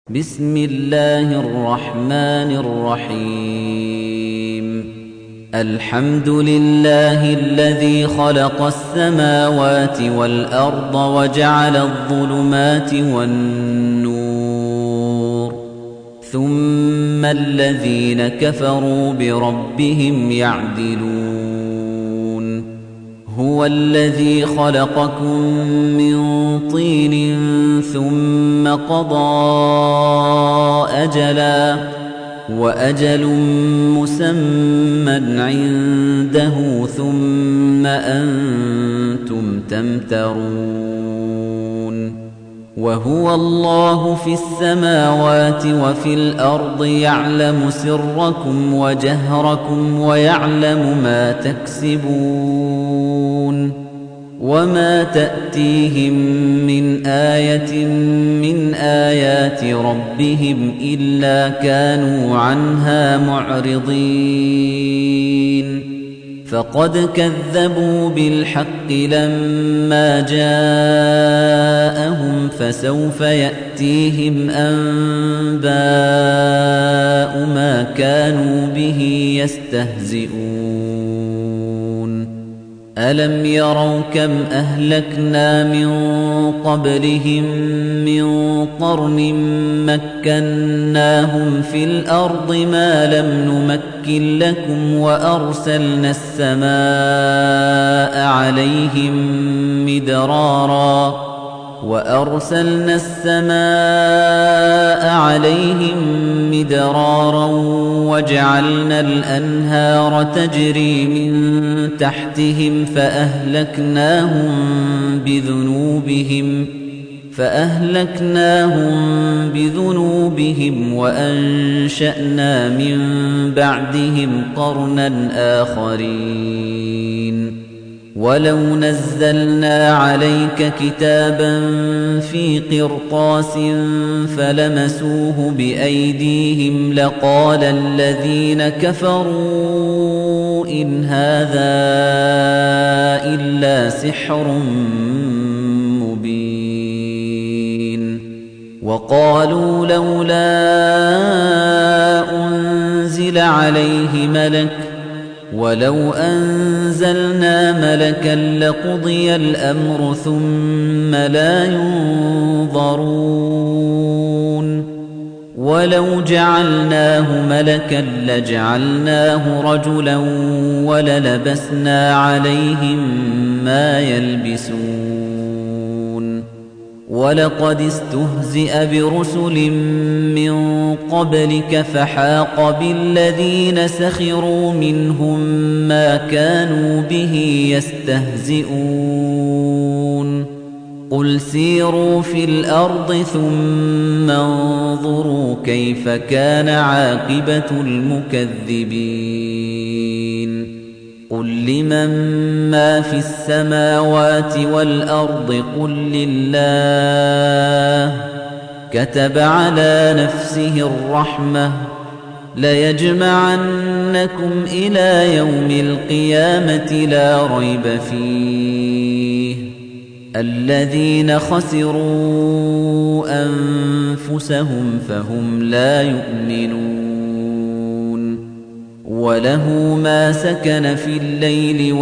بسم الله الرحمن الرحيم الحمد لله الذي خلق السماوات والأرض وجعل الظلمات والنور ثم الذين كفروا بربهم يعدلون هو الذي خلقكم من طين ثم قضى أجلا وأجل مسمى عنده ثم أنتم تمترون وهو الله في السماوات وفي الأرض يعلم سركم وجهركم ويعلم ما تكسبون وما تأتيهم من آية من آيات ربهم إلا كانوا عنها معرضين فقد كذبوا بالحق لما جاءهم فسوف يأتيهم أنباء ما كانوا به يستهزئون ألم يروا كم أهلكنا من قبلهم من قرن مكناهم في الأرض ما لم نمكن لكم وأرسلنا السماء عليهم مدرارا وجعلنا الأنهار تجري من تحتهم فأهلكناهم بذنوبهم وأنشأنا من بعدهم قرنا آخرين ولو نزلنا عليك كتابا في قرطاس فلمسوه بأيديهم لقال الذين كفروا إن هذا إلا سحر مبين وقالوا لولا أنزل عليه ملك ولو أنزلنا ملكا لقضي الأمر ثم لا ينظرون ولو جعلناه ملكا لجعلناه رجلا وللبسنا عليهم ما يلبسون ولقد استهزئ برسل من قبلك فحاق بالذين سخروا منهم ما كانوا به يستهزئون قل سيروا في الأرض ثم انظروا كيف كان عاقبة المكذبين قل لمن ما في السماوات والأرض قل لله كتب على نفسه الرحمة ليجمعنكم إلى يوم القيامة لا ريب فيه الذين خسروا أنفسهم فهم لا يؤمنون وله ما سكن في الليل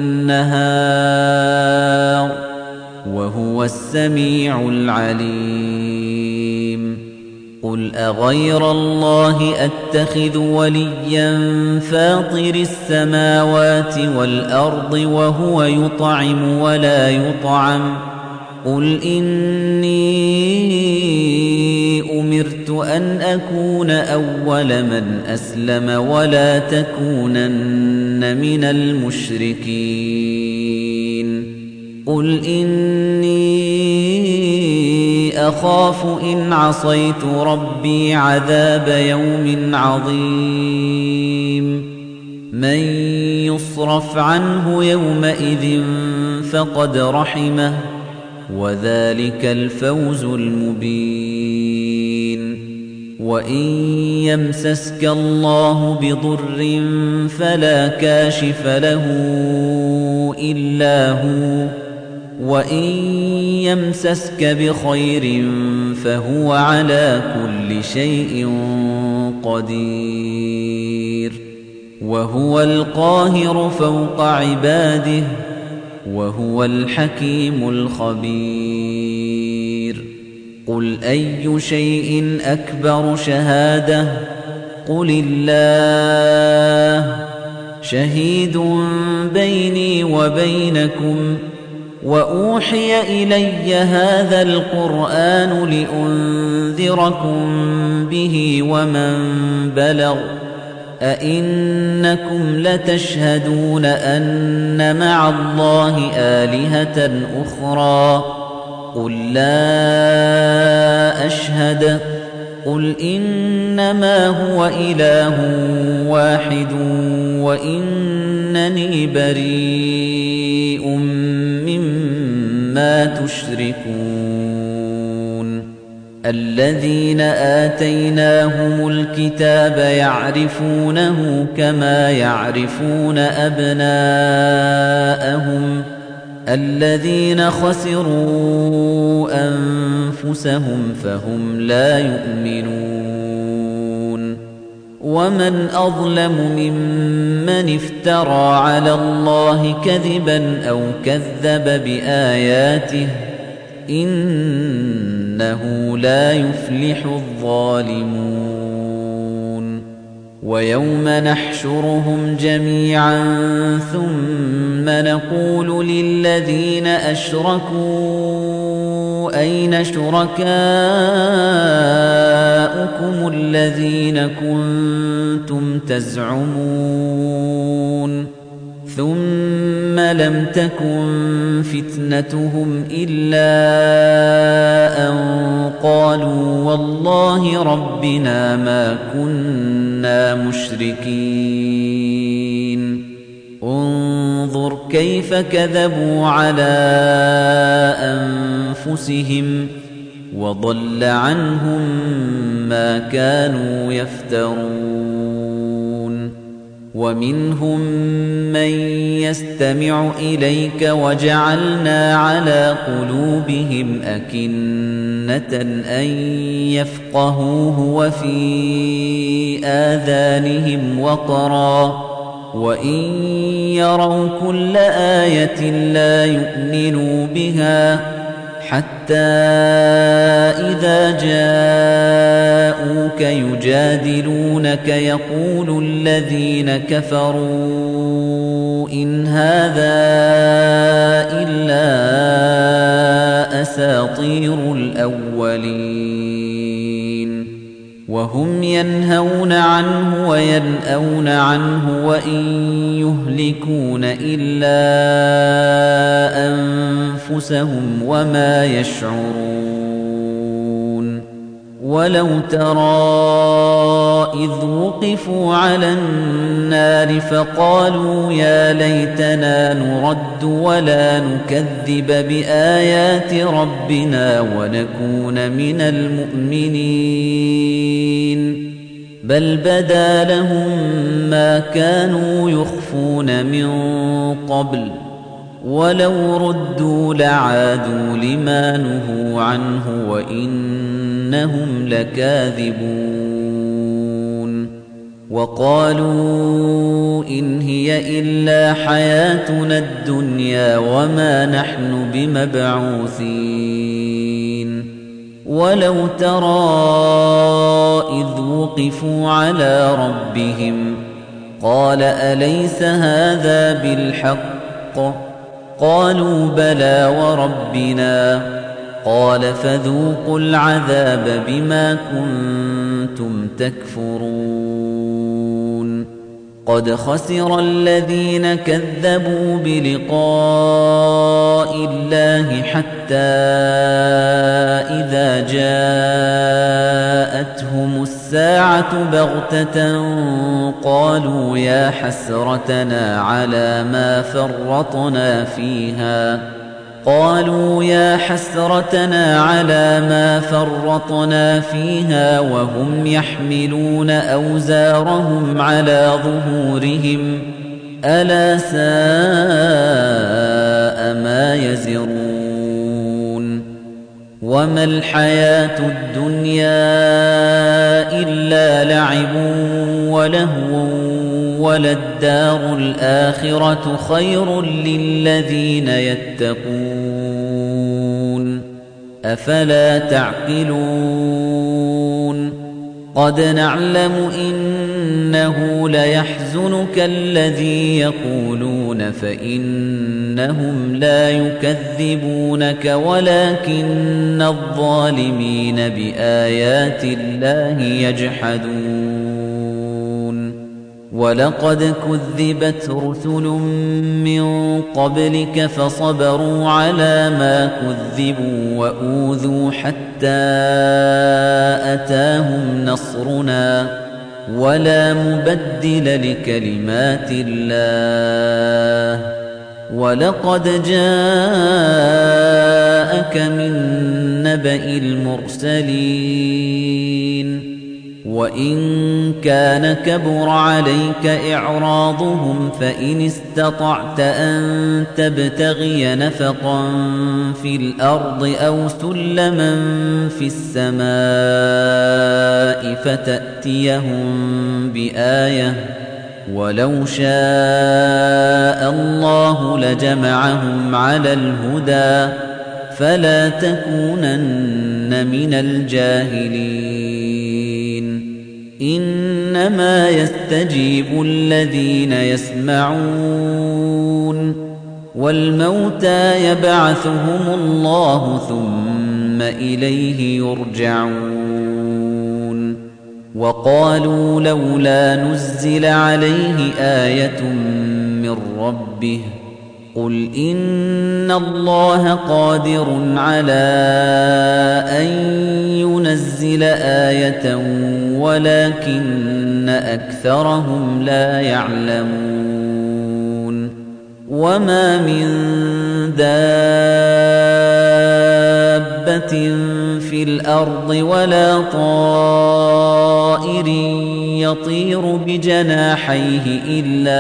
والنهار وهو السميع العليم قل أغير الله أتخذ وليا فاطر السماوات والأرض وهو يطعم ولا يطعم قل إني أمرت أن أكون أول من أسلم ولا تكونن من المشركين قل إني أخاف إن عصيت ربي عذاب يوم عظيم من يصرف عنه يومئذ فقد رحمه وذلك الفوز المبين وإن يمسسك الله بضر فلا كاشف له إلا هو وإن يمسسك بخير فهو على كل شيء قدير وهو القاهر فوق عباده وهو الحكيم الخبير قل أي شيء أكبر شهادة قل الله شهيد بيني وبينكم وأوحي إلي هذا القرآن لأنذركم به ومن بلغ أئنكم لتشهدون أن مع الله آلهة أخرى قل لا أشهد قل إنما هو إله واحد وإنني بريء مما تشركون الذين آتيناهم الكتاب يعرفونه كما يعرفون أبناءهم الذين خسروا أنفسهم فهم لا يؤمنون ومن أظلم ممن افترى على الله كذبا أو كذب بآياته إنه لا يفلح الظالمون ويوم نحشرهم جميعا ثم نقول للذين أشركوا أين شركاؤكم الذين كنتم تزعمون ثم لم تكن فتنتهم إلا أن قالوا والله ربنا ما كنا مشركين انظر كيف كذبوا على أنفسهم وضل عنهم ما كانوا يفترون ومنهم من يستمع إليك وجعلنا على قلوبهم أكنة أن يفقهوه وفي آذانهم وقرا وإن يروا كل آية لا يؤمنوا بها حتى إذا جاءوك يجادلونك يقول الذين كفروا إن هذا إلا أساطير الأولين وهم ينهون عنه وينأون عنه وإن يهلكون إلا أنفسهم وما يشعرون ولو ترى إذ وقفوا على النار فقالوا يا ليتنا نرد ولا نكذب بآيات ربنا ونكون من المؤمنين بل بدا لهم ما كانوا يخفون من قبل ولو ردوا لعادوا لما نهوا عنه وإنهم لكاذبون وقالوا إن هي إلا حياتنا الدنيا وما نحن بمبعوثين ولو ترى إذ وقفوا على ربهم قال أليس هذا بالحق قالوا بلى وربنا قال فذوقوا العذاب بما كنتم تكفرون قد خسر الذين كذبوا بلقاء الله حتى إذا جاءتهم الساعة بغتة قالوا يا حسرتنا على ما فرطنا فيها وهم يحملون أوزارهم على ظهورهم ألا ساء ما يزرون وَمَا الْحَيَاةُ الدُّنْيَا إِلَّا لَعِبٌ وَلَهْوٌ وَلَلدَّارُ الْآخِرَةُ خَيْرٌ لِّلَّذِينَ يَتَّقُونَ أَفَلَا تَعْقِلُونَ قَدْ نَعْلَمُ إِنَّهُ لَيَحْزُنُكَ الَّذِي يَقُولُونَ فَإِنَّهُمْ لَا يُكَذِّبُونَكَ وَلَكِنَّ الظَّالِمِينَ بِآيَاتِ اللَّهِ يَجْحَدُونَ وَلَقَدْ كُذِّبَتْ رُسُلٌ مِّن قَبْلِكَ فَصَبَرُوا عَلَىٰ مَا كُذِّبُوا وَأُوذُوا حَتَّىٰ أَتَاهُمْ نَصْرُنَا وَلَا مُبَدِّلَ لِكَلِمَاتِ اللَّهِ وَلَقَدْ جَاءَكَ مِن نَّبَإِ الْمُرْسَلِينَ وَإِن كَانَ كَبُرَ عَلَيْكَ إِعْرَاضُهُمْ فَإِنِ اسْتَطَعْتَ أَن تَبْتَغِيَ نَفَقًا فِي الْأَرْضِ أَوْ سُلَّمًا فِي السَّمَاءِ فَتَأْتِيَهُم بِآيَةٍ وَلَوْ شَاءَ اللَّهُ لَجَمَعَهُمْ عَلَى الْهُدَى فَلَا تَكُونَنَّ مِنَ الْجَاهِلِينَ إِنَّمَا يَسْتَجِيبُ الَّذِينَ يَسْمَعُونَ وَالْمَوْتَىٰ يَبْعَثُهُمُ اللَّهُ ثُمَّ إِلَيْهِ يُرْجَعُونَ وَقَالُوا لَوْلَا نُزِّلَ عَلَيْهِ آيَةٌ مِّن رَّبِّهِ قُلْ إِنَّ اللَّهَ قَادِرٌ عَلَىٰ أَن يُنَزِّلَ آيَةً وَلَكِنَّ أَكْثَرَهُمْ لَا يَعْلَمُونَ وَمَا مِن دَابَّةٍ فِي الْأَرْضِ وَلَا طَائِرٍ يَطِيرُ بِجَنَاحَيْهِ إِلَّا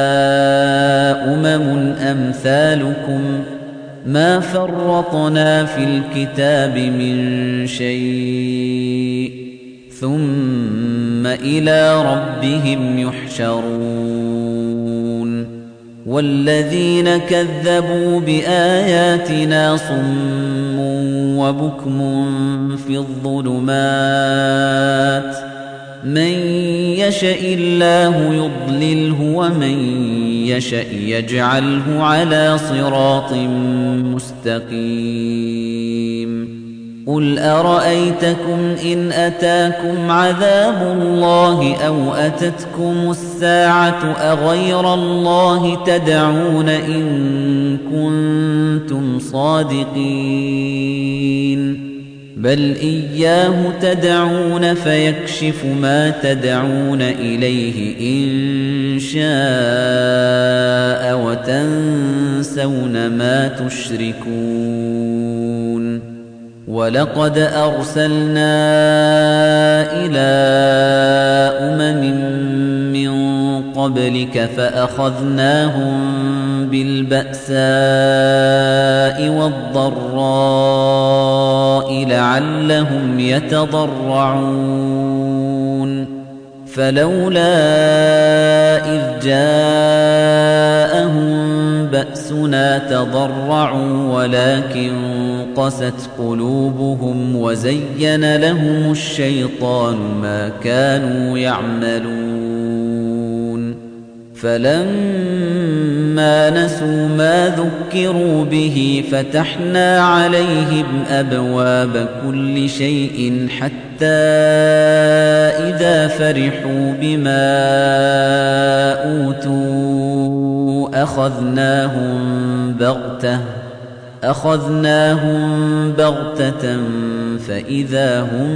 أَمْثَالُكُم مَّا فَرَّطْنَا فِي الْكِتَابِ مِن شَيْءٍ ثُمَّ إِلَىٰ رَبِّهِمْ يُحْشَرُونَ وَالَّذِينَ كَذَّبُوا بِآيَاتِنَا صُمٌّ وَبُكْمٌ فِي الظُّلُمَاتِ مَن يَشَإِ اللَّهُ يُضْلِلْهُ وَمَن يَشَأْ يَجْعَلْهُ عَلَىٰ صِرَاطٍ مُّسْتَقِيمٍ قُلْ أَرَأَيْتَكُمْ إِنْ أَتَاكُمْ عَذَابُ اللَّهِ أَوْ أَتَتْكُمُ السَّاعَةُ أَغَيْرَ اللَّهِ تَدْعُونَ إِن كُنتُمْ صَادِقِينَ بَلْ إِيَّاهُ تَدْعُونَ فَيَكْشِفُ مَا تَدْعُونَ إِلَيْهِ إِن شَاءَ وَتَنسَوْنَ مَا تُشْرِكُونَ وَلَقَدْ أَرْسَلْنَا إِلَىٰ مِن قَبْلِكَ فَأَخَذْنَاهُم بِالْبَأْسَاءِ وَالضَّرَّاءِ لَعَلَّهُمْ يَتَضَرَّعُونَ فَلَوْلَا إِذْ جَاءَهُم بَأْسُنَا تَضَرَّعُوا وَلَكِن قَسَتْ قُلُوبُهُمْ وَزَيَّنَ لَهُمُ الشَّيْطَانُ مَا كَانُوا يَعْمَلُونَ فَلَمَّا نَسُوا مَا ذُكِّرُوا بِهِ فَتَحْنَا عَلَيْهِمْ أَبْوَابَ كُلِّ شَيْءٍ حَتَّىٰ إِذَا فَرِحُوا بِمَا أُوتُوا أَخَذْنَاهُم بَغْتَةً فَإِذَا هُم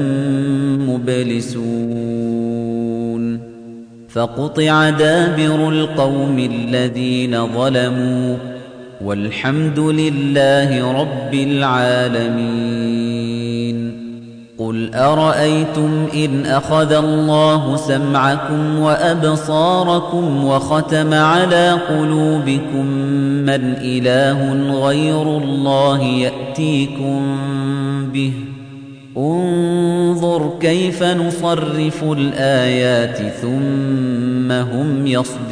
مُّبْلِسُونَ فَقُطِعَ دَابِرُ الْقَوْمِ الَّذِينَ ظَلَمُوا وَالْحَمْدُ لِلَّهِ رَبِّ الْعَالَمِينَ قُلْ أَرَأَيْتُمْ إِنْ أَخَذَ اللَّهُ سَمْعَكُمْ وَأَبْصَارَكُمْ وَخَتَمَ عَلَىٰ قُلُوبِكُم مَّنْ إِلَٰهٌ غَيْرُ اللَّهِ يَأْتِيكُم به انظر كيف نصرف الآيات ثم هم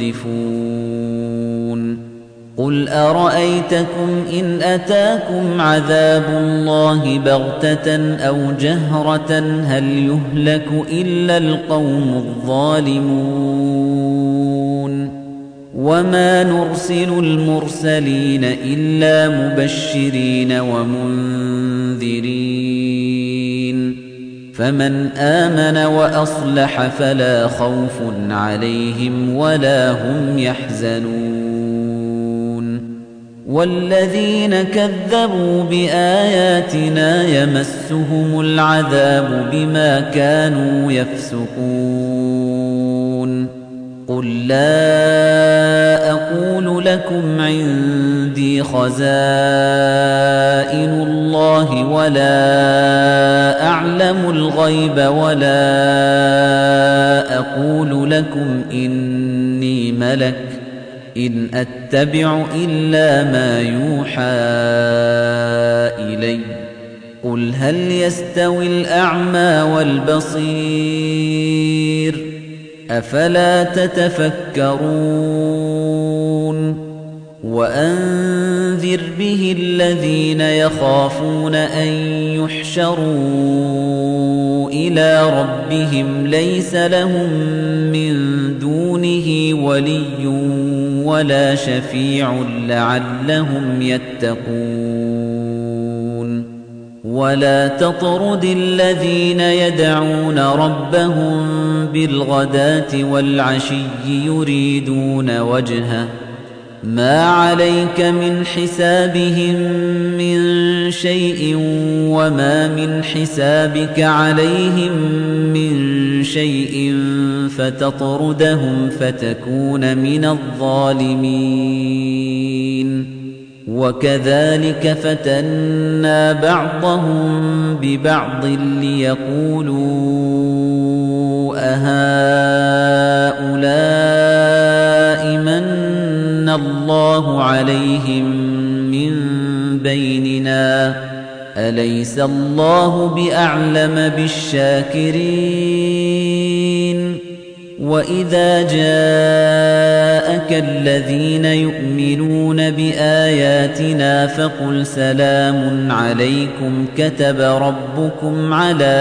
يصدفون قل أرأيتكم إن أتاكم عذاب الله بغتة أو جهرة هل يهلك إلا القوم الظالمون وما نرسل المرسلين إلا مبشرين ومنذرين فمن آمن وأصلح فلا خوف عليهم ولا هم يحزنون والذين كذبوا بآياتنا يمسهم العذاب بما كانوا يفسقون قل لا أقول لكم عندي خزائن الله ولا أعلم الغيب ولا أقول لكم إني ملك إن أتبع إلا ما يوحى إلي قل هل يستوي الأعمى والبصير أفلا تتفكرون وأنذر به الذين يخافون أن يحشروا إلى ربهم ليس لهم من دونه ولي ولا شفيع لعلهم يتقون ولا تطرد الذين يدعون ربهم بالغداة والعشي يريدون وجهه ما عليك من حسابهم من شيء وما من حسابك عليهم من شيء فتطردهم فتكون من الظالمين وكذلك فتنا بعضهم ببعض ليقولوا أهؤلاء من الله عليهم من بيننا أليس الله بأعلم بالشاكرين وإذا جاءك الذين يؤمنون بآياتنا فقل سلام عليكم كتب ربكم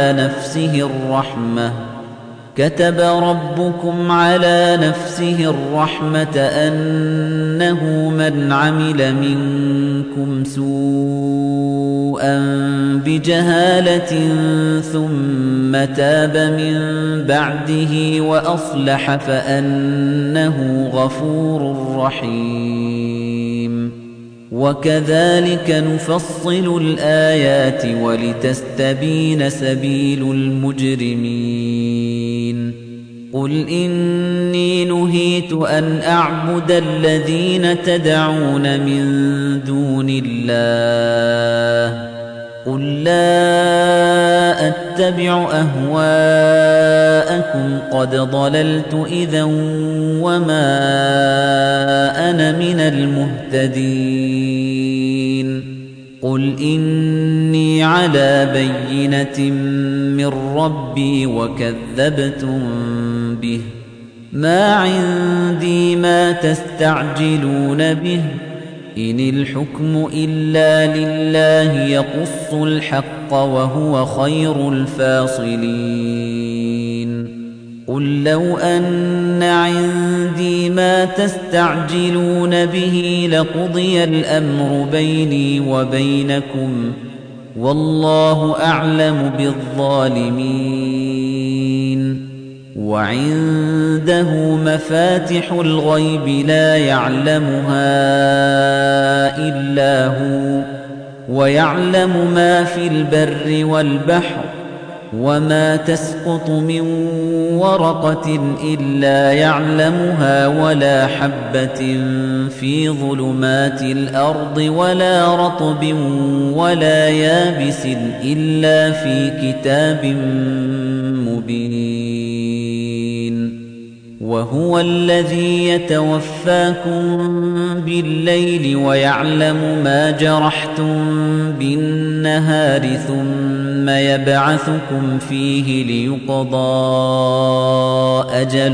على نفسه الرحمة أنه من عمل منكم سوءا بجهالة ثم تاب من بعده وأصلح فأنه غفور رحيم وكذلك نفصل الآيات ولتستبين سبيل المجرمين قل إني نهيت أن أعبد الذين تدعون من دون الله قل لا أتبع أهواءكم قد ضللت إذا وما أنا من المهتدين قل إني على بينة من ربي وكذبتم به ما عندي ما تستعجلون به إن الحكم إلا لله يقص الحق وهو خير الفاصلين قل لو أن عندي ما تستعجلون به لقضي الأمر بيني وبينكم والله أعلم بالظالمين وعنده مفاتح الغيب لا يعلمها إلا هو ويعلم ما في البر والبحر وما تسقط من ورقة إلا يعلمها ولا حبة في ظلمات الأرض ولا رطب ولا يابس إلا في كتاب مبين وهو وهو الذي يتوفاكم بالليل ويعلم ما جرحتم بالنهار ثم يبعثكم فيه ليقضى أجل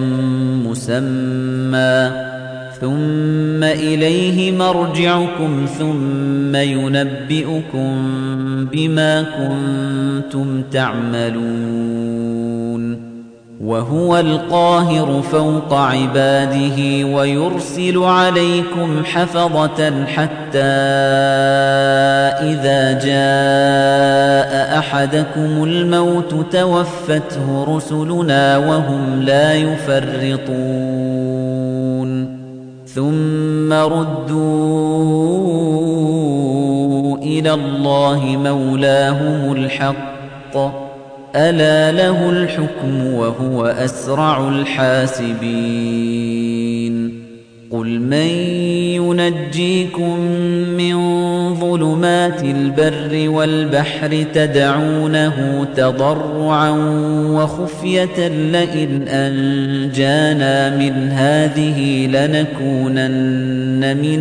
مسمى ثم إليه مرجعكم ثم ينبئكم بما كنتم تعملون وهو القاهر فوق عباده ويرسل عليكم حفظة حتى إذا جاء أحدكم الموت توفته رسلنا وهم لا يفرطون ثم ردوا إلى الله مولاهم الحق ألا له الحكم وهو أسرع الحاسبين قل من ينجيكم من ظلمات البر والبحر تدعونه تضرعا وخفية لئن أنجانا من هذه لنكونن من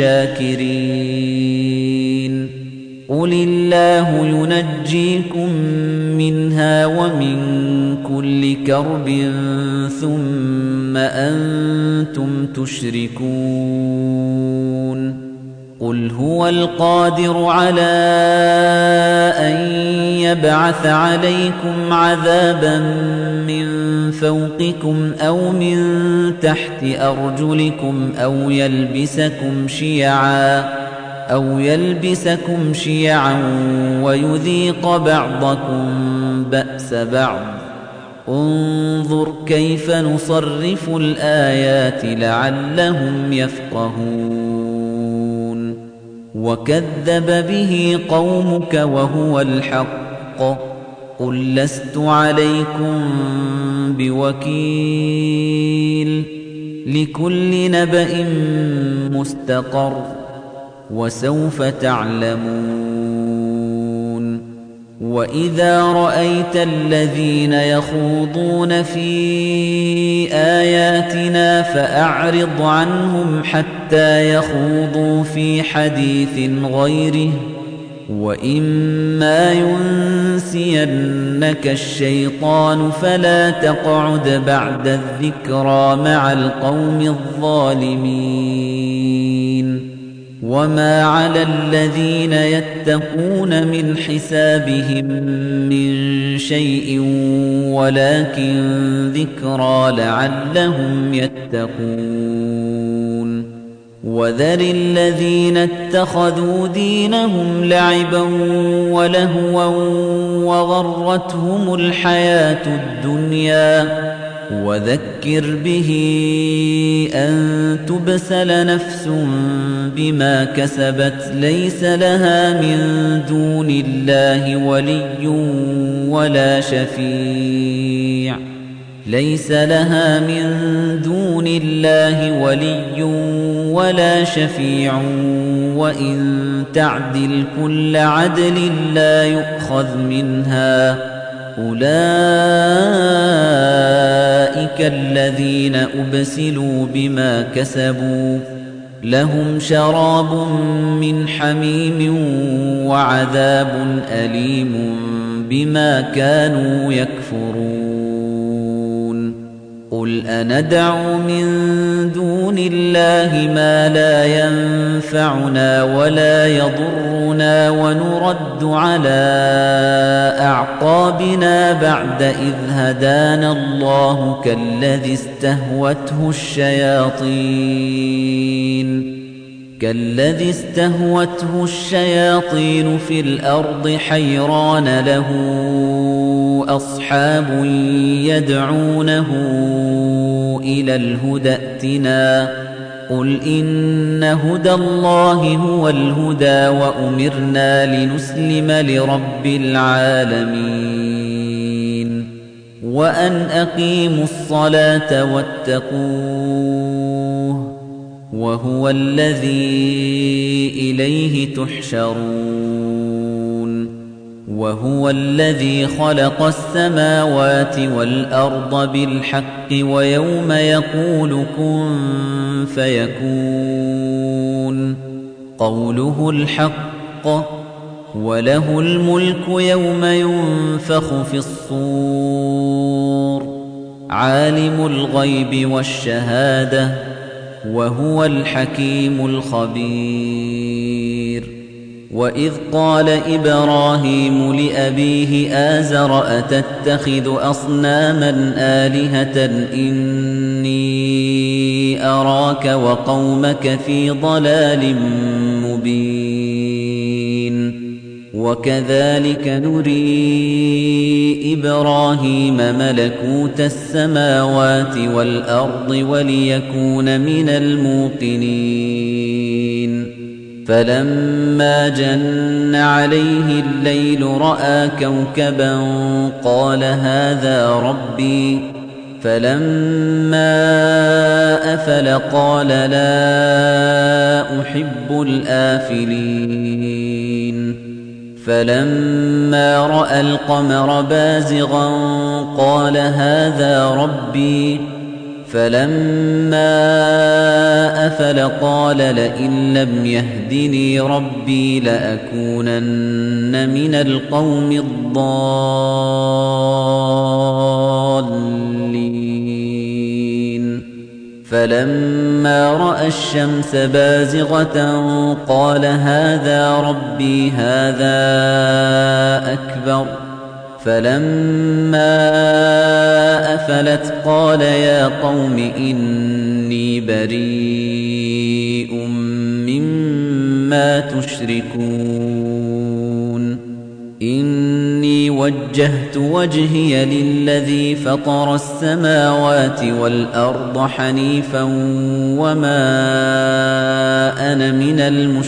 الشاكرين قل الله ينجيكم منها ومن كل كرب ثم أنتم تشركون قل هو القادر على أن يبعث عليكم عذابا من فوقكم أو من تحت أرجلكم أو يلبسكم شيعا ويذيق بعضكم بأس بعض انظر كيف نصرف الآيات لعلهم يفقهون وكذب به قومك وهو الحق قل لست عليكم بوكيل لكل نبأ مستقر وسوف تعلمون وإذا رأيت الذين يخوضون في آياتنا فأعرض عنهم حتى يخوضوا في حديث غيره وإما ينسينك الشيطان فلا تقعد بعد الذكرى مع القوم الظالمين وما على الذين يتقون من حسابهم من شيء ولكن ذكرى لعلهم يتقون وذر الذين اتخذوا دينهم لعبا ولهوا وغرتهم الحياة الدنيا وذكر به أن تبسل نفس بما كسبت ليس لها من دون الله ولي ولا شفيع وإن تعدل كل عدل لا يؤخذ منها أولئك الذين أبسلوا بما كسبوا لهم شراب من حميم وعذاب أليم بما كانوا يكفرون قل أندعو من دون الله ما لا ينفعنا ولا يضرنا ونرد على أعقابنا بعد إذ هدانا الله كالذي استهوته الشياطين في الأرض حيران له أصحاب يدعونه إلى الهدى ائتنا قل إن هدى الله هو الهدى وأمرنا لنسلم لرب العالمين وأن أقيموا الصلاة واتقوه وهو الذي إليه تحشرون وهو الذي خلق السماوات والأرض بالحق ويوم يقول كن فيكون قوله الحق وله الملك يوم ينفخ في الصور عالم الغيب والشهادة وهو الحكيم الخبير وإذ قال إبراهيم لأبيه آزر أتتخذ أصناما آلهة إني أراك وقومك في ضلال مبين وكذلك نري إبراهيم ملكوت السماوات والأرض وليكون من الموقنين فلما جن عليه الليل رأى كوكبا قال هذا ربي فلما أفل قال لا أحب الآفلين فلما رأى القمر بازغا قال هذا ربي فلما أفل قال لئن لم يهدني ربي لأكونن من القوم الضالين فلما رأى الشمس بازغة قال هذا ربي هذا أكبر فلما أفلت قال يا قوم إني بريء مما تشركون إني وجهت وجهي للذي فطر السماوات والأرض حنيفا وما أنا من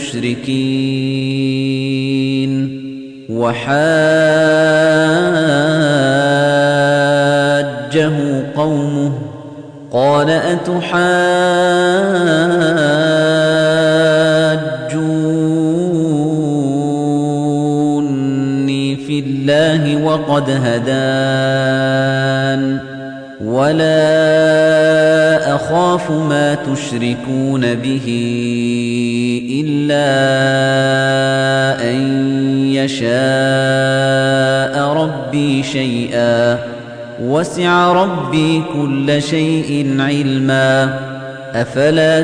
المشركين وحاجه قومه قال أتحاجوني في الله وقد هدان ولا أخاف ما تشركون به إلا أن يشاء ربي شيئا وسع ربي كل شيء علما أفلا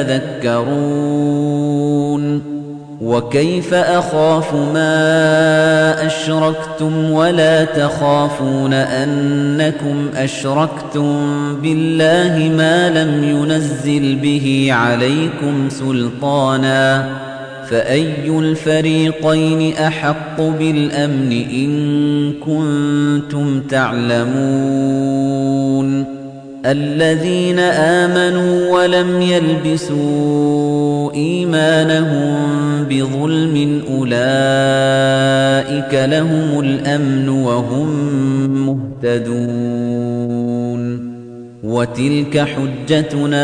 تتذكرون وكيف أخاف ما أشركتم ولا تخافون أنكم أشركتم بالله ما لم ينزل به عليكم سلطانا فأي الفريقين أحق بالأمن إن كنتم تعلمون الذين آمنوا ولم يلبسوا إيمانهم بظلم أولئك لهم الأمن وهم مهتدون وتلك حجتنا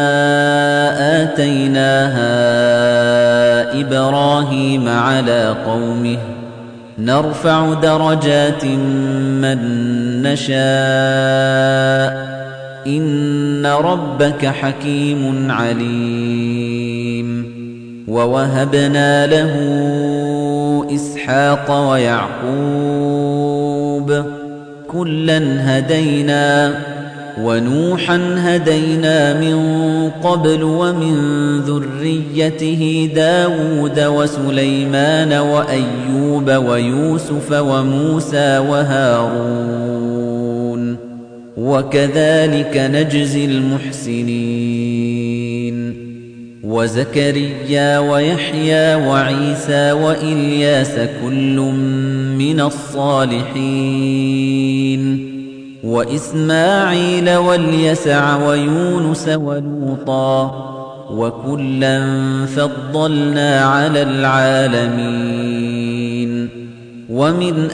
آتيناها إبراهيم على قومه نرفع درجات من نشاء إن ربك حكيم عليم ووهبنا له إسحاق ويعقوب كلا هدينا ونوحا هدينا من قبل ومن ذريته داود وسليمان وأيوب ويوسف وموسى وهارون وكذلك نجزي المحسنين وزكريا ويحيى وعيسى وإلياس كل من الصالحين وإسماعيل واليسع ويونس ولوطا وكلا فضلنا على العالمين ومن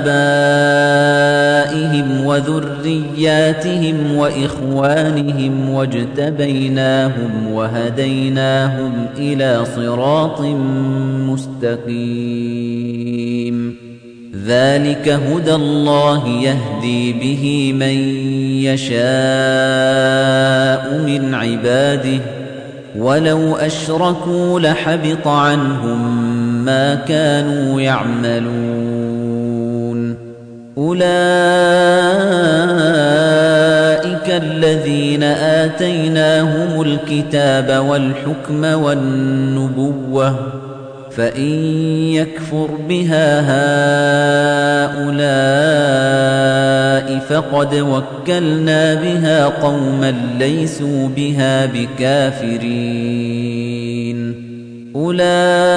آبائهم وذرياتهم وإخوانهم واجتبيناهم وهديناهم إلى صراط مستقيم ذلك هدى الله يهدي به من يشاء من عباده ولو أشركوا لحبط عنهم ما كانوا يعملون أولئك الذين آتيناهم الكتاب والحكم والنبوة فإن يكفر بها هؤلاء فقد وكلنا بها قوما ليسوا بها بكافرين أولئك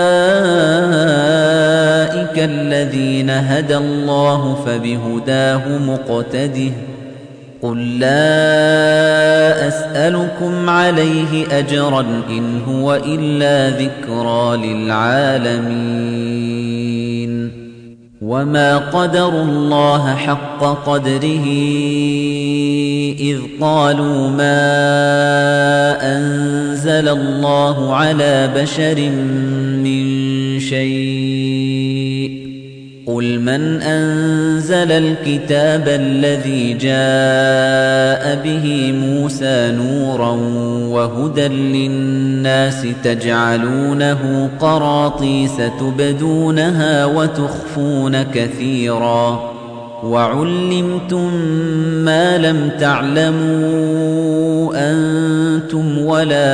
الذين هدى الله فبهداه مقتده قل لا أسألكم عليه أجرا إن هو إلا ذكرى للعالمين وما قدروا الله حق قدره إذ قالوا ما أنزل الله على بشر من شيء قل من أنزل الكتاب الذي جاء به موسى نورا وهدى للناس تجعلونه قراطيس تبدونها وتخفون كثيرا وعلمتم ما لم تعلموا أنتم ولا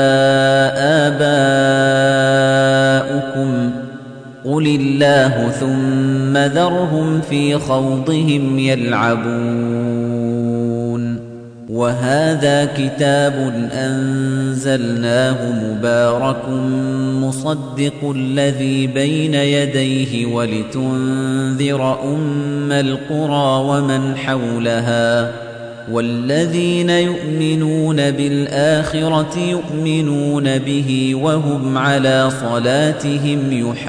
آباؤكم قل الله ثم ذرهم في خوضهم يلعبون وهذا كتاب أنزلناه مبارك مصدق الذي بين يديه ولتنذر أم القرى ومن حولها والذين يؤمنون بالآخرة يؤمنون به وهم على صلاتهم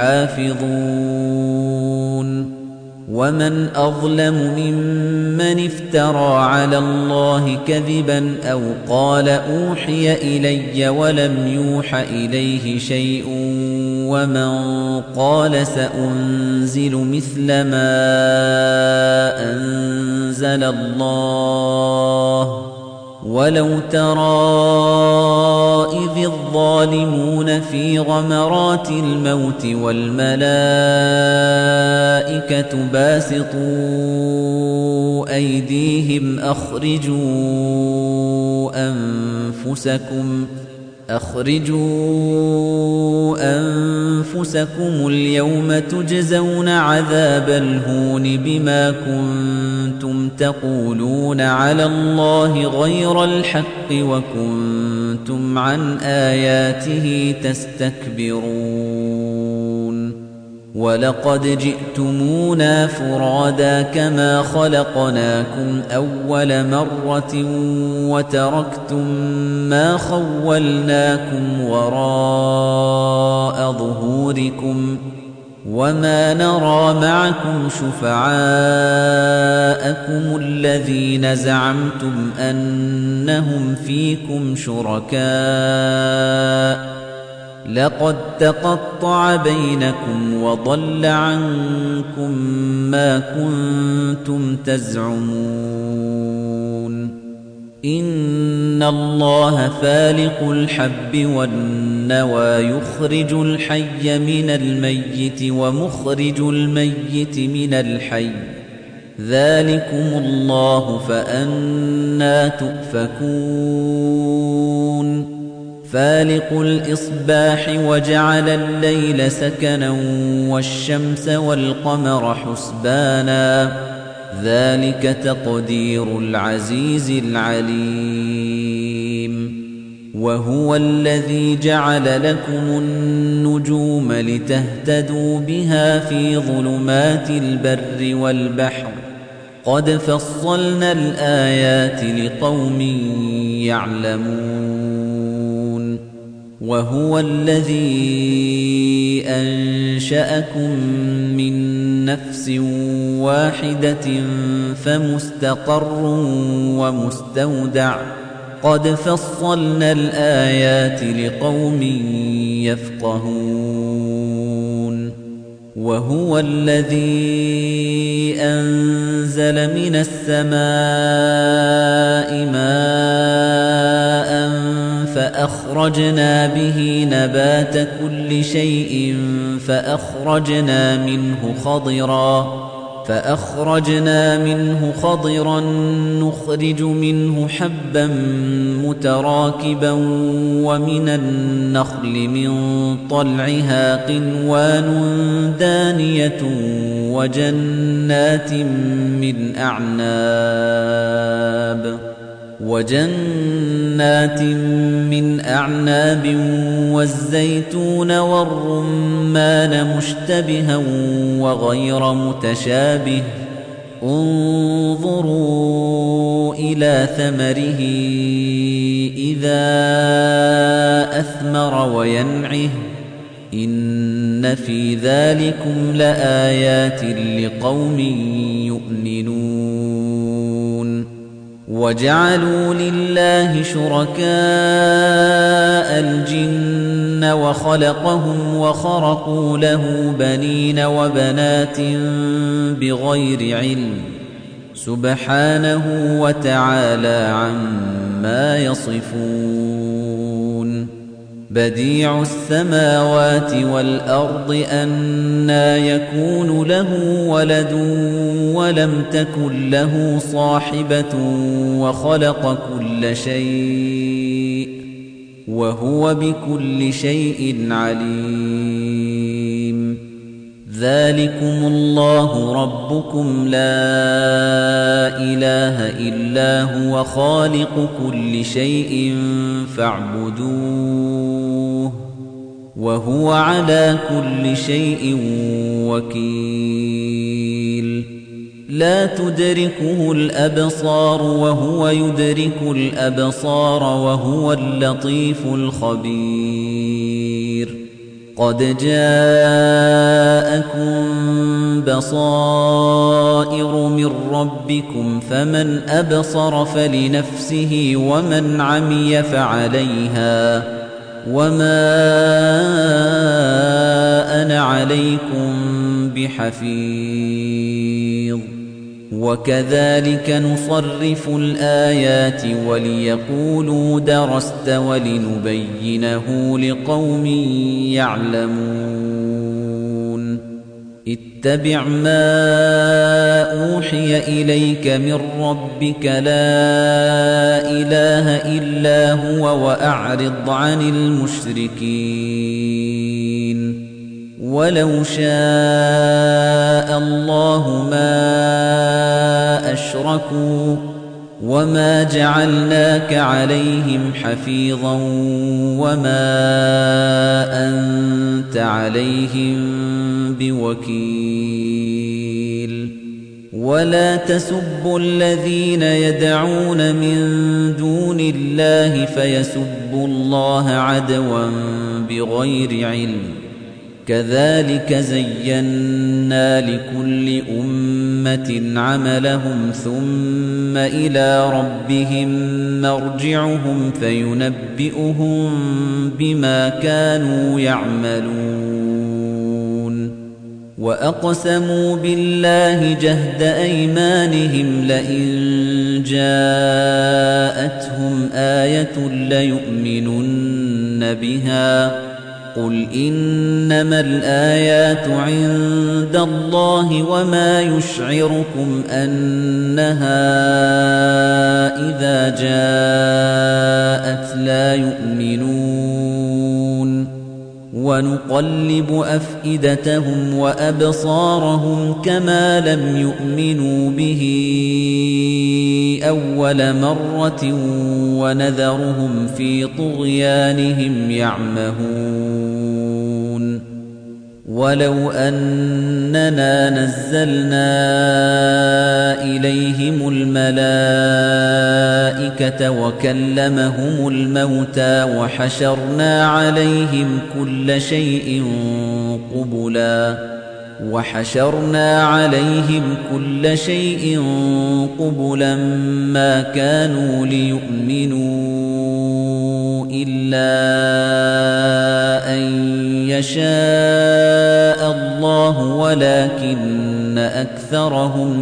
يحافظون ومن أظلم ممن افترى على الله كذبا أو قال أوحي إلي ولم يوح إليه شيء ومن قال سأنزل مثل ما أنزل الله ولو ترى إذ الظالمون في غمرات الموت والملائكة باسطوا أيديهم أخرجوا أنفسكم اليوم تجزون عذاب الهون بما كنتم تقولون على الله غير الحق وكنتم عن آياته تستكبرون ولقد جئتمونا فرادا كما خلقناكم أول مرة وتركتم ما خولناكم وراء ظهوركم وما نرى معكم شفعاءكم الذين زعمتم أنهم فيكم شركاء لقد تقطع بينكم وضل عنكم ما كنتم تزعمون إن الله فالق الحب والنوى يخرج الحي من الميت ومخرج الميت من الحي ذلكم الله فأنى تؤفكون فالق الإصباح وجعل الليل سكنا والشمس والقمر حسبانا ذلك تقدير العزيز العليم وهو الذي جعل لكم النجوم لتهتدوا بها في ظلمات البر والبحر قد فصلنا الآيات لقوم يعلمون وهو الذي أنشأكم من نفس واحدة فمستقر ومستودع قد فصلنا الآيات لقوم يفقهون وهو الذي أنزل من السماء ماء فأخرجنا به نبات كل شيء فأخرجنا منه خضرا نخرج منه حبا متراكبا ومن النخل من طلعها قنوان دانية وجنات من أعناب والزيتون والرمان مشتبها وغير متشابه انظروا إلى ثمره إذا أثمر وينعه إن في ذلكم لآيات لقوم يؤمنون وجعلوا لله شركاء الجن وخلقهم وخرقوا له بنين وبنات بغير علم سبحانه وتعالى عما يصفون بديع السماوات والأرض أنى يكون له ولد ولم تكن له صاحبة وخلق كل شيء وهو بكل شيء عليم ذلكم الله ربكم لا إله إلا هو خالق كل شيء فاعبدوه وهو على كل شيء وكيل لا تدركه الأبصار وهو يدرك الأبصار وهو اللطيف الخبير قد جاءكم بصائر من ربكم فمن أبصر فلنفسه ومن عمي فعليها وما أنا عليكم بحفيظ وكذلك نصرف الآيات وليقولوا درست ولنبينه لقوم يعلمون اتبع ما أوحي إليك من ربك لا إله إلا هو وأعرض عن المشركين ولو شاء الله ما أشركوا وما جعلناك عليهم حفيظا وما أنت عليهم بوكيل ولا تسبوا الذين يدعون من دون الله فيسبوا الله عدوا بغير علم كذلك زينا لكل أمة عملهم ثم إلى ربهم مرجعهم فينبئهم بما كانوا يعملون وأقسموا بالله جهد أيمانهم لئن جاءتهم آية ليؤمنن بها قل إنما الآيات عند الله وما يشعركم أنها إذا جاءت لا يؤمنون ونقلب أفئدتهم وأبصارهم كما لم يؤمنوا به أول مرة ونذرهم في طغيانهم يعمهون ولو أننا نزلنا إليهم الملائكة وكلمهم الموتى وحشرنا عليهم كل شيء قبلا ما كانوا ليؤمنوا إلا أن يشاء الله الله ولكن أكثرهم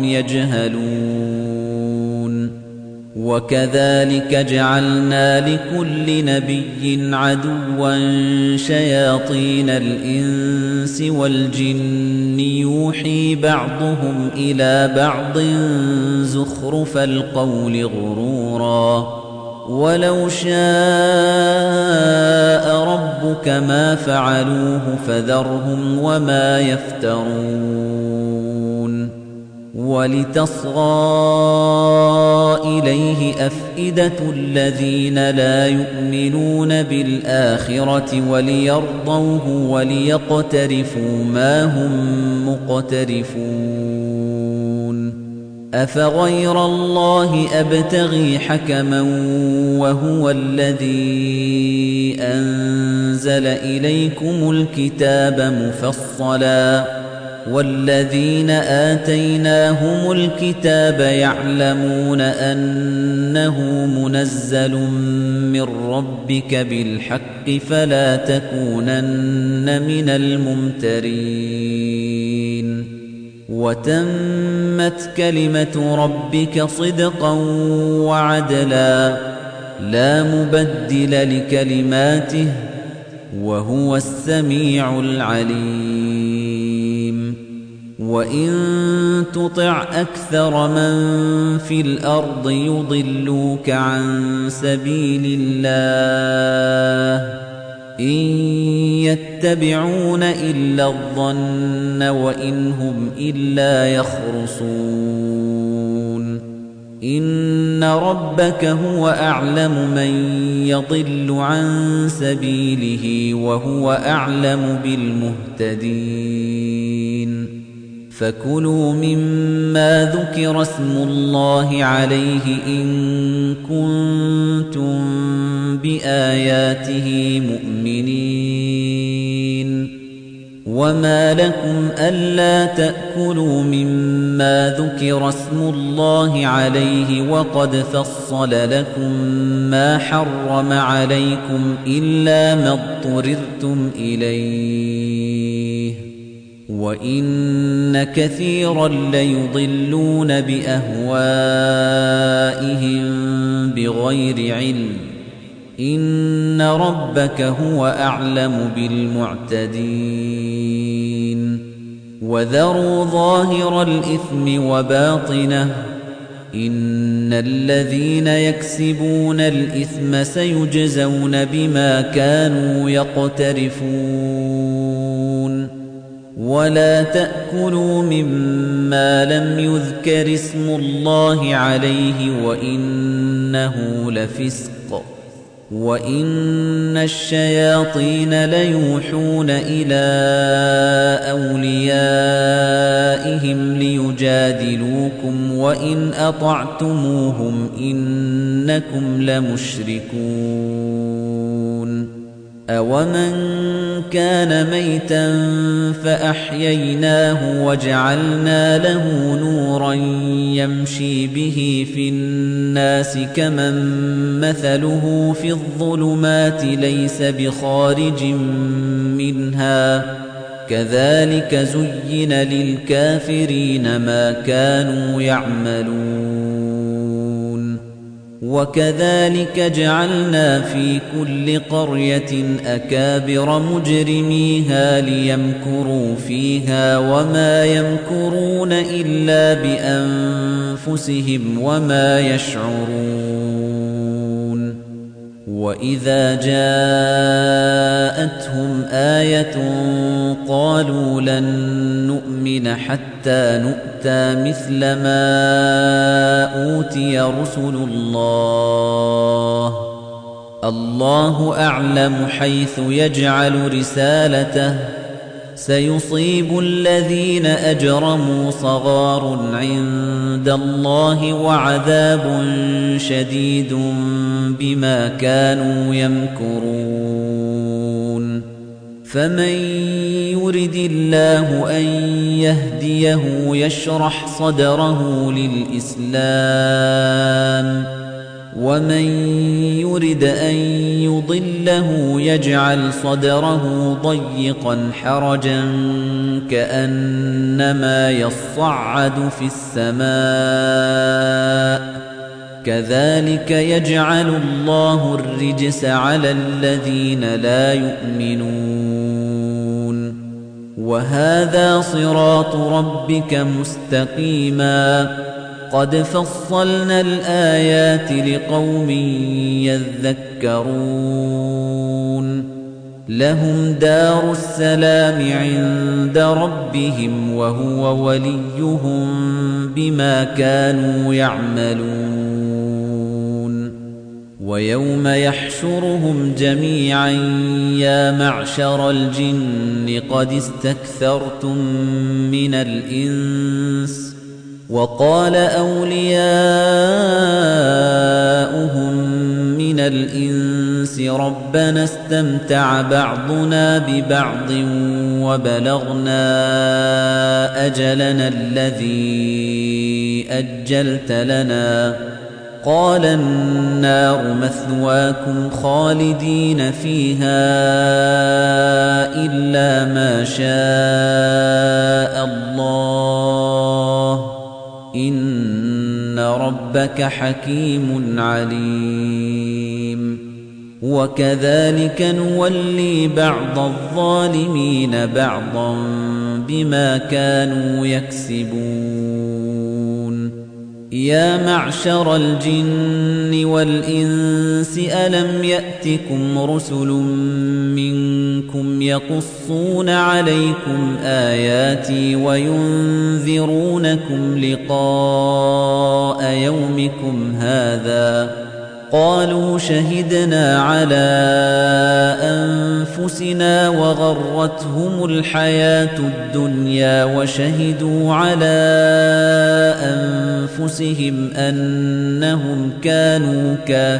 يجهلون وكذلك جعلنا لكل نبي عدوا شياطين الإنس والجن يوحي بعضهم إلى بعض زخرف القول غرورا ولو شاء ربك ما فعلوه فذرهم وما يفترون ولتصغى إليه أفئدة الذين لا يؤمنون بالآخرة وليرضوه وليقترفوا ما هم مقترفون أفغير الله أبتغي حكما وهو الذي أنزل إليكم الكتاب مفصلا والذين آتيناهم الكتاب يعلمون أنه منزل من ربك بالحق فلا تكونن من الممترين وتمت كلمة ربك صدقا وعدلا لا مبدل لكلماته وهو السميع العليم وإن تطع أكثر من في الأرض يضلوك عن سبيل الله إن يتبعون إلا الظن وإن هم إلا يخرصون إن ربك هو أعلم من يضل عن سبيله وهو أعلم بالمهتدين فكلوا مما ذكر اسم الله عليه إن كنتم بآياته مؤمنين وما لكم ألا تأكلوا مما ذكر اسم الله عليه وقد فصل لكم ما حرم عليكم إلا ما اضطررتم إليه وإن كثيرا ليضلون بأهوائهم بغير علم إن ربك هو أعلم بالمعتدين وذروا ظاهر الإثم وباطنه إن الذين يكسبون الإثم سيجزون بما كانوا يقترفون ولا تأكلوا مما لم يذكر اسم الله عليه وإنه لفسق وإن الشياطين ليوحون إلى أوليائهم ليجادلوكم وإن أطعتموهم إنكم لمشركون أومن كان ميتا فأحييناه وجعلنا له نورا يمشي به في الناس كمن مثله في الظلمات ليس بخارج منها كذلك زين للكافرين ما كانوا يعملون وكذلك جعلنا في كل قرية أكابر مجرميها ليمكروا فيها وما يمكرون إلا بأنفسهم وما يشعرون وإذا جاءتهم آية قالوا لن نؤمن حتى نؤتى مثل ما أوتي رسل الله الله أعلم حيث يجعل رسالته سيصيب الذين أجرموا صغار عند الله وعذاب شديد بما كانوا يمكرون فمن يرد الله أن يهديه يشرح صدره للإسلام ومن يُرِدْ أَن يُضِلَّهُ يَجْعَلْ صَدْرَهُ ضَيِّقًا حَرَجًا كَأَنَّمَا يَصَّعَّدُ فِي السَّمَاءِ كَذَلِكَ يَجْعَلُ اللَّهُ الرِّجْسَ عَلَى الَّذِينَ لَا يُؤْمِنُونَ وَهَذَا صِرَاطُ رَبِّكَ مُسْتَقِيمًا قَدْ فَصَّلْنَا الْآيَاتِ لِقَوْمٍ يَذَّكَّرُونَ لَهُمْ دَارُ السَّلَامِ عِندَ رَبِّهِمْ وَهُوَ وَلِيُّهُم بِمَا كَانُوا يَعْمَلُونَ وَيَوْمَ يَحْشُرُهُمْ جَمِيعًا يَا مَعْشَرَ الْجِنِّ قَدِ اسْتَكْثَرْتُم مِّنَ الْإِنسِ وَقَالَ أَوْلِيَاؤُهُم مِّنَ الْإِنسِ رَبَّنَا اسْتَمْتَعَ بَعْضُنَا بِبَعْضٍ وَبَلَغْنَا أَجَلَنَا الَّذِي أَجَّلْتَ لَنَا قَالَ النَّارُ مَثْوَاكُمْ خَالِدِينَ فِيهَا إِلَّا مَا شَاءَ اللَّهُ إِنَّ رَبَّكَ حَكِيمٌ عَلِيمٌ وَكَذَلِكَ نُوَلِّي بَعْضَ الظَّالِمِينَ بَعْضًا بِمَا كَانُوا يَكْسِبُونَ يَا مَعْشَرَ الْجِنِّ وَالْإِنسِ أَلَمْ يَأْتِكُمْ رُسُلٌ مِّنكُمْ يَقُصُّونَ عَلَيْكُمْ آيَاتِي وَيُنذِرُونَكُمْ لِقَاءَ يَوْمِكُمْ هَٰذَا قَالُوا شَهِدْنَا عَلَىٰ أَنفُسِنَا وَغَرَّتْهُمُ الْحَيَاةُ الدُّنْيَا وَشَهِدُوا عَلَىٰ أَنفُسِهِمْ أَنَّهُمْ كَانُوا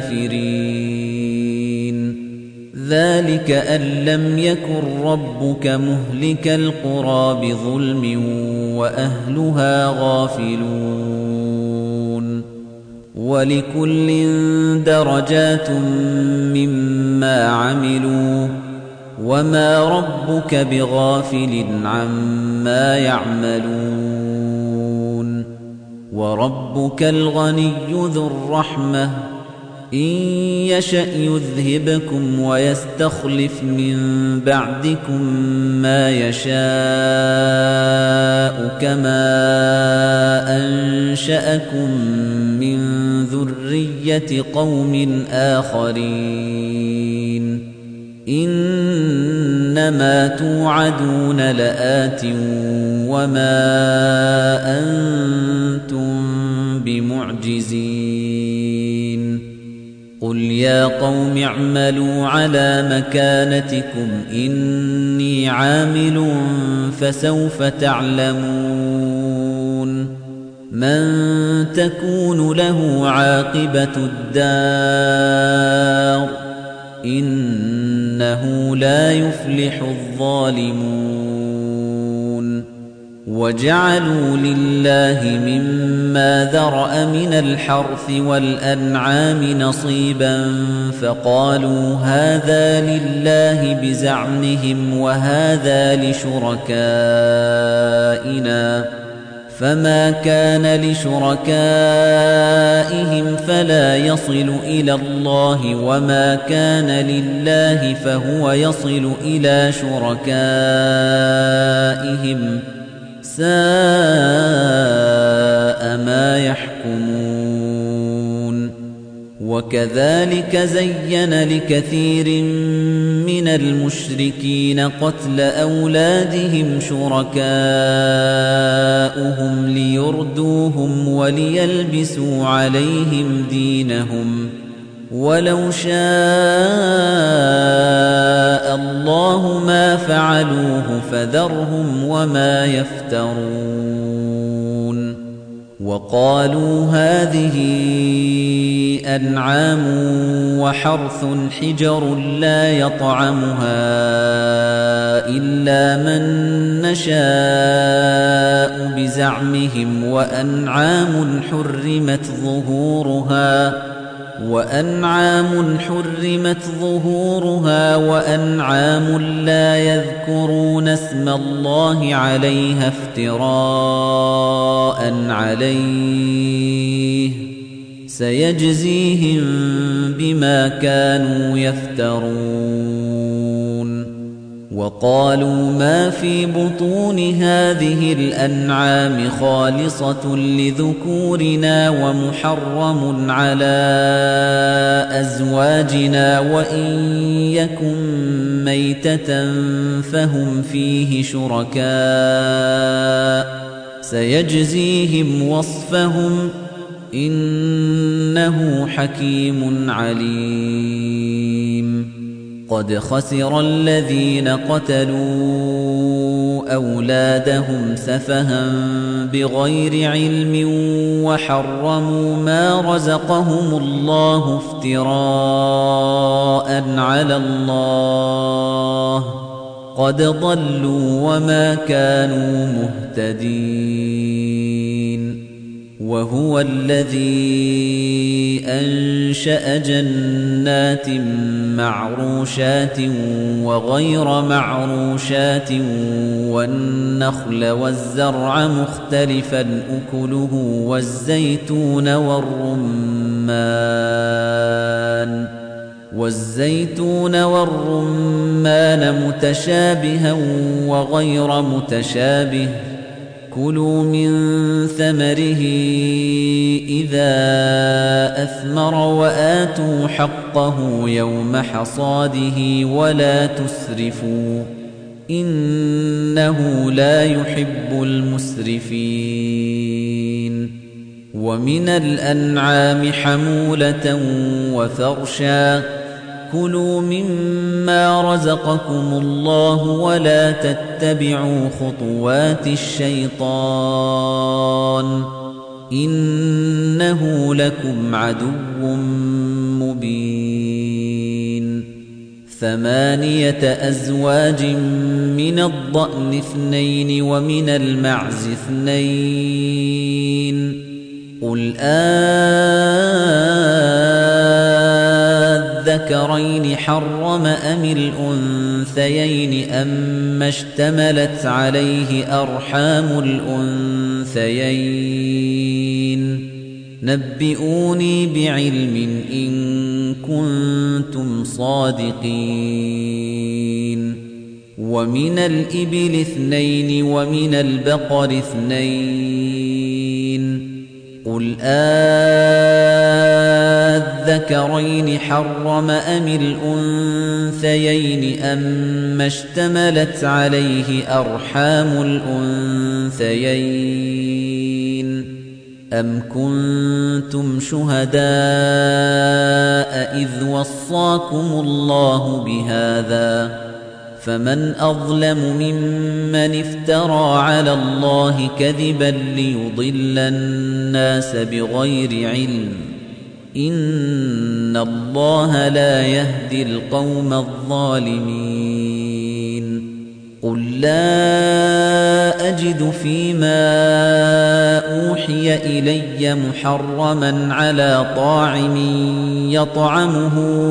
كَافِرِينَ ذَلِكَ أَن لَّمْ يَكُن رَّبُّكَ مُهْلِكَ الْقُرَىٰ بِظُلْمٍ وَأَهْلُهَا غَافِلُونَ وَلِكُلٍّ دَرَجَاتٌ مِّمَّا عَمِلُوا وَمَا رَبُّكَ بِغَافِلٍ عَمَّا يَعْمَلُونَ وَرَبُّكَ الْغَنِيُّ ذُو الرَّحْمَةِ إِن يَشَأْ يُذْهِبْكُمْ وَيَسْتَخْلِفْ مِن بَعْدِكُم مَّا يَشَاءُ كَمَا أَنشَأَكُم مِّن ذُرِّيَّةِ قَوْمٍ آخَرِينَ إِنَّمَا تُوعَدُونَ لَآتٍ وَمَا أَنتُم بِمُعْجِزِينَ قُلْ يَا قَوْمِ اعْمَلُوا عَلَىٰ مَكَانَتِكُمْ إِنِّي عَامِلٌ فَسَوْفَ تَعْلَمُونَ مَن تَكُونُ لَهُ عَاقِبَةُ الدَّارِ إِنَّهُ لَا يُفْلِحُ الظَّالِمُونَ وَجَعَلُوا لِلَّهِ مِمَّا ذَرَأَ مِنَ الْحَرْثِ وَالْأَنْعَامِ نَصِيبًا فَقَالُوا هَٰذَا لِلَّهِ بِزَعْمِهِمْ وَهَٰذَا لِشُرَكَائِنَا فَمَا كَانَ لِشُرَكَائِهِمْ فَلَا يَصِلُ إِلَى اللَّهِ وَمَا كَانَ لِلَّهِ فَهُوَ يَصِلُ إِلَى شُرَكَائِهِمْ سَاءَ مَا يَحْكُمُونَ وَكَذَلِكَ زَيَّنَ لِكَثِيرٍ مِّنَ الْمُشْرِكِينَ قَتْلَ أَوْلَادِهِمْ شُرَكَاؤُهُمْ لِيُرْدُوهُمْ وَلِيَلْبِسُوا عَلَيْهِمْ دِينَهُمْ وَلَوْ شَاءَ اللَّهُ مَا فَعَلُوهُ فَذَرْهُمْ وَمَا يَفْتَرُونَ وَقَالُوا هَٰذِهِ أَنْعَامٌ وَحَرْثٌ حِجَرٌ لَّا يَطْعَمُهَا إِلَّا مَن نَّشَاءُ بِزَعْمِهِمْ وَأَنْعَامٌ حُرِّمَتْ ظُهُورُهَا وأنعام حرمت ظهورها وأنعام لا يذكرون اسم الله عليها افتراء عليه سيجزيهم بما كانوا يفترون وقالوا ما في بطون هذه الأنعام خالصة لذكورنا ومحرم على أزواجنا وإن يكن ميتة فهم فيه شركاء سيجزيهم وصفهم إنه حكيم عليم قد خسر الذين قتلوا أولادهم سفها بغير علم وحرموا ما رزقهم الله افتراء على الله قد ضلوا وما كانوا مهتدين وهو الذي أنشأ جنات معروشات وغير معروشات والنخل والزرع مختلفا أكله والزيتون والرمان متشابها وغير متشابه كلوا من ثمره إذا أثمر وآتوا حقه يوم حصاده ولا تسرفوا إنه لا يحب المسرفين ومن الأنعام حمولة وفرشا كلوا مما رزقكم الله ولا تتبعوا خطوات الشيطان إنه لكم عدو مبين 8 أزواج من الضأن 2 ومن المعز 2 قل الذكرين حرم أم الأنثيين أما اشتملت عليه أرحام الأنثيين نبئوني بعلم إن كنتم صادقين ومن الإبل 2 ومن البقر 2 قل الذكرين حرم أم الأنثيين أما اشتملت عليه أرحام الأنثيين أم كنتم شهداء إذ وصاكم الله بهذا فمن أظلم ممن افترى على الله كذبا ليضل الناس بغير علم إن الله لا يهدي القوم الظالمين قل لا أجد فيما أوحي إلي محرما على طاعم يطعمه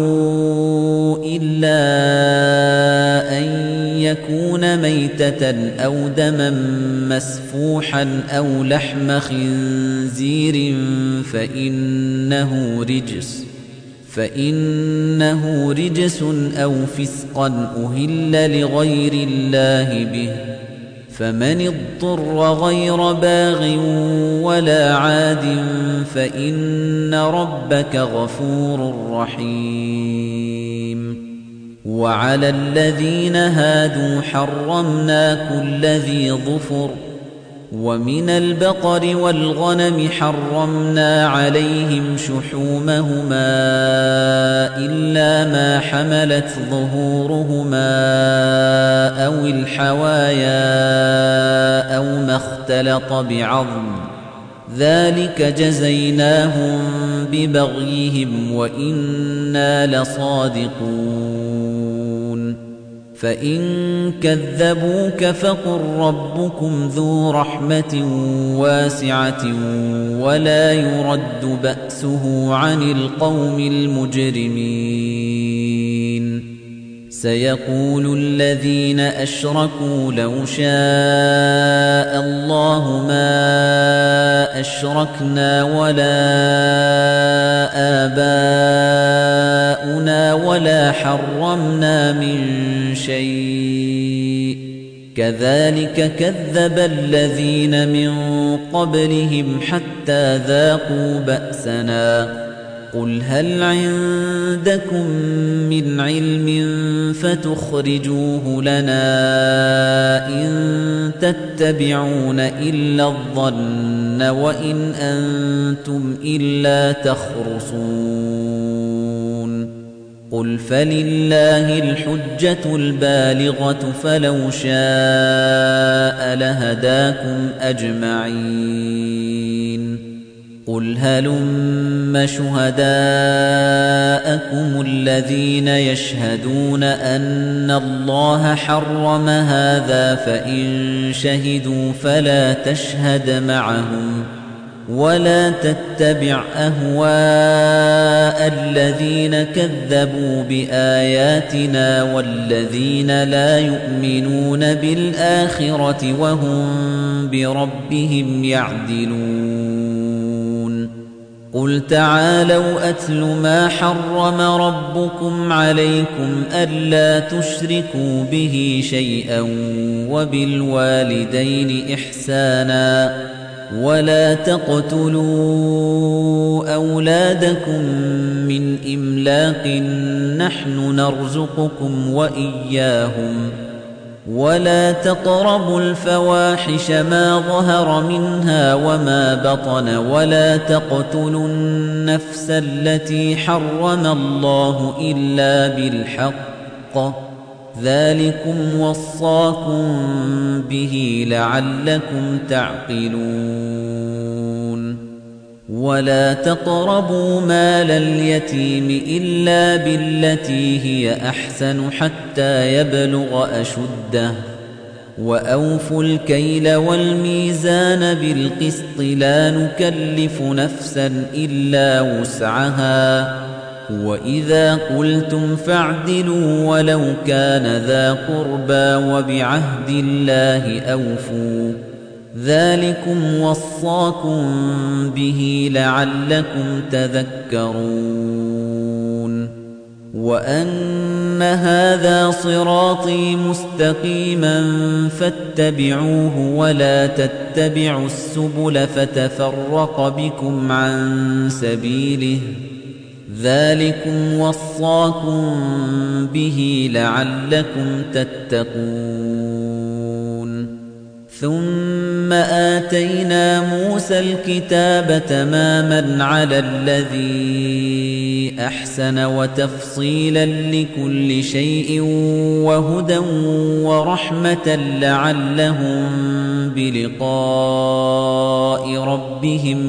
إلا أن يكون ميتة أو دما مسفوحا أو لحم خنزير فإنه رجس أو فسقا أهل لغير الله به فمن اضطر غير باغ ولا عاد فإن ربك غفور رحيم وعلى الذين هادوا حرمنا كل ذي ظفر ومن البقر والغنم حرمنا عليهم شحومهما إلا ما حملت ظهورهما أو الحوايا أو ما اختلط بعظم ذلك جزيناهم ببغيهم وإنا لصادقون فإن كذبوك فقل ربكم ذو رحمة واسعة ولا يرد بأسه عن القوم المجرمين سيقول الذين أشركوا لو شاء الله ما أشركنا ولا آباؤنا ولا حرمنا من شيء كذلك كذب الذين من قبلهم حتى ذاقوا بأسنا قل هل عندكم من علم فتخرجوه لنا إن تتبعون إلا الظن وإن أنتم إلا تخرصون قل فلله الحجة البالغة فلو شاء لهداكم أجمعين قل هلم شهداءكم الذين يشهدون أن الله حرم هذا فإن شهدوا فلا تشهد معهم ولا تتبع أهواء الذين كذبوا بآياتنا والذين لا يؤمنون بالآخرة وهم بربهم يعدلون قل تعالوا أتل ما حرم ربكم عليكم ألا تشركوا به شيئا وبالوالدين إحسانا ولا تقتلوا أولادكم من إملاق نحن نرزقكم وإياهم ولا تقربوا الفواحش ما ظهر منها وما بطن ولا تقتلوا النفس التي حرم الله إلا بالحق ذلكم وصاكم به لعلكم تعقلون ولا تقربوا مال اليتيم إلا بالتي هي أحسن حتى يبلغ أشده وأوفوا الكيل والميزان بالقسط لا نكلف نفسا إلا وسعها وإذا قلتم فاعدلوا ولو كان ذا قربى وبعهد الله أوفوا ذلكم وصاكم به لعلكم تذكرون وأن هذا صراطي مستقيما فاتبعوه ولا تتبعوا السبل فتفرق بكم عن سبيله ذلكم وصاكم به لعلكم تتقون ثم آتينا موسى الكتاب تماما على الذي أحسن وتفصيلا لكل شيء وهدى ورحمة لعلهم بلقاء ربهم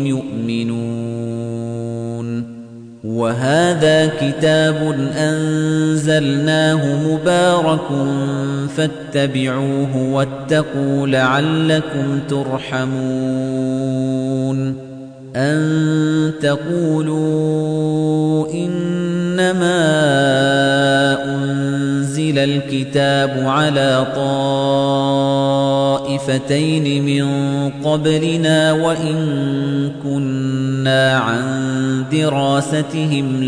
يؤمنون وهذا كتاب أنزلناه مبارك فاتبعوه واتقوا لعلكم ترحمون أن تقولوا إنما أنزل الكتاب على طائفتين من قبلنا وإن كنا عن دراستهم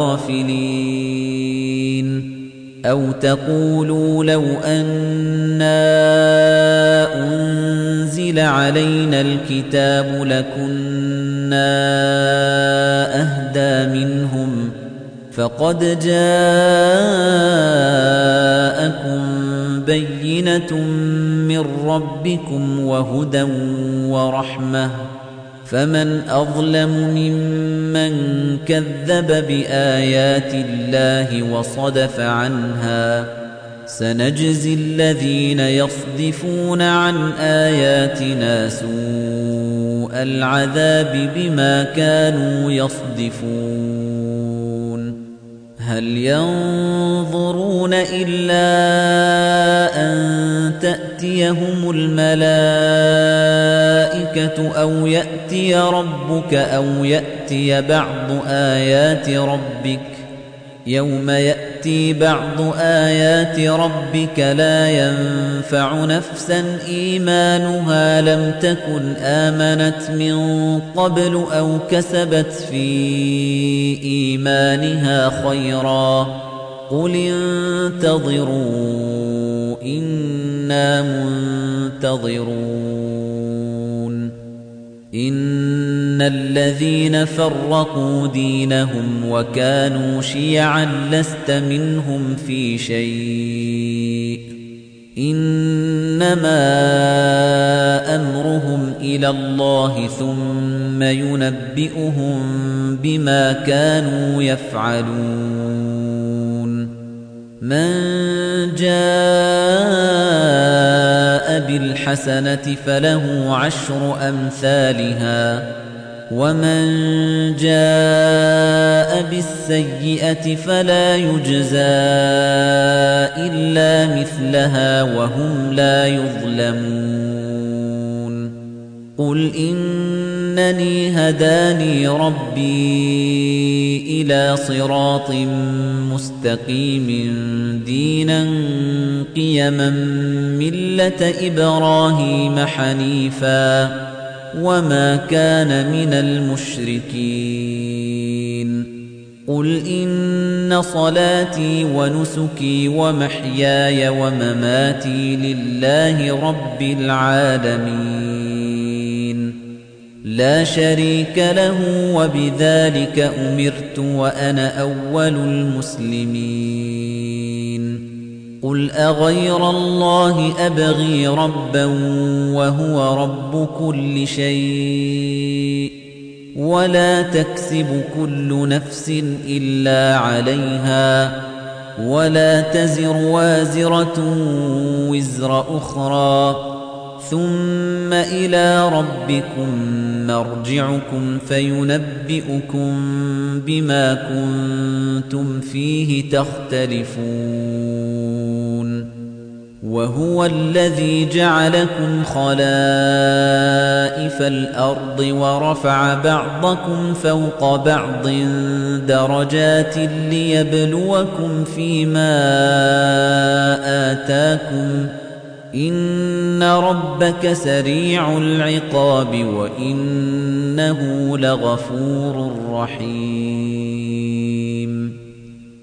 لغافلين أو تقولوا لو أنا أنزل علينا الكتاب لكنا أهدى منهم فقد جاءكم بينة من ربكم وهدى ورحمة فمن أظلم ممن كذب بآيات الله وصدف عنها سنجزي الذين يصدفون عن آياتنا سوء العذاب بما كانوا يصدفون هل ينظرون إلا أن تأتيهم الملائكة أو يأتي ربك أو يأتي بعض آيات ربك يوم يأتي بعض آيات ربك لا ينفع نفسا إيمانها لم تكن آمنت من قبل أو كسبت في إيمانها خيرا قل انتظروا إنا منتظرون إن الذين فرقوا دينهم وكانوا شيعا لست منهم في شيء إنما أمرهم إلى الله ثم ينبئهم بما كانوا يفعلون من جاء بالحسنة فله عشر أمثالها ومن جاء بالسيئة فلا يجزى إلا مثلها وهم لا يظلمون قل إنني هداني ربي إلى صراط مستقيم دينا قيما ملة إبراهيم حنيفا وما كان من المشركين قل إن صلاتي ونسكي ومحياي ومماتي لله رب العالمين لا شريك له وبذلك أمرت وأنا أول المسلمين قل أغير الله أبغي ربا وهو رب كل شيء ولا تكسب كل نفس إلا عليها ولا تزر وازرة وزر أخرى ثم إلى ربكم مرجعكم فينبئكم بما كنتم فيه تختلفون وهو الذي جعلكم خلائف الأرض ورفع بعضكم فوق بعض درجات ليبلوكم فيما آتاكم إن ربك سريع العقاب وإنه لغفور رحيم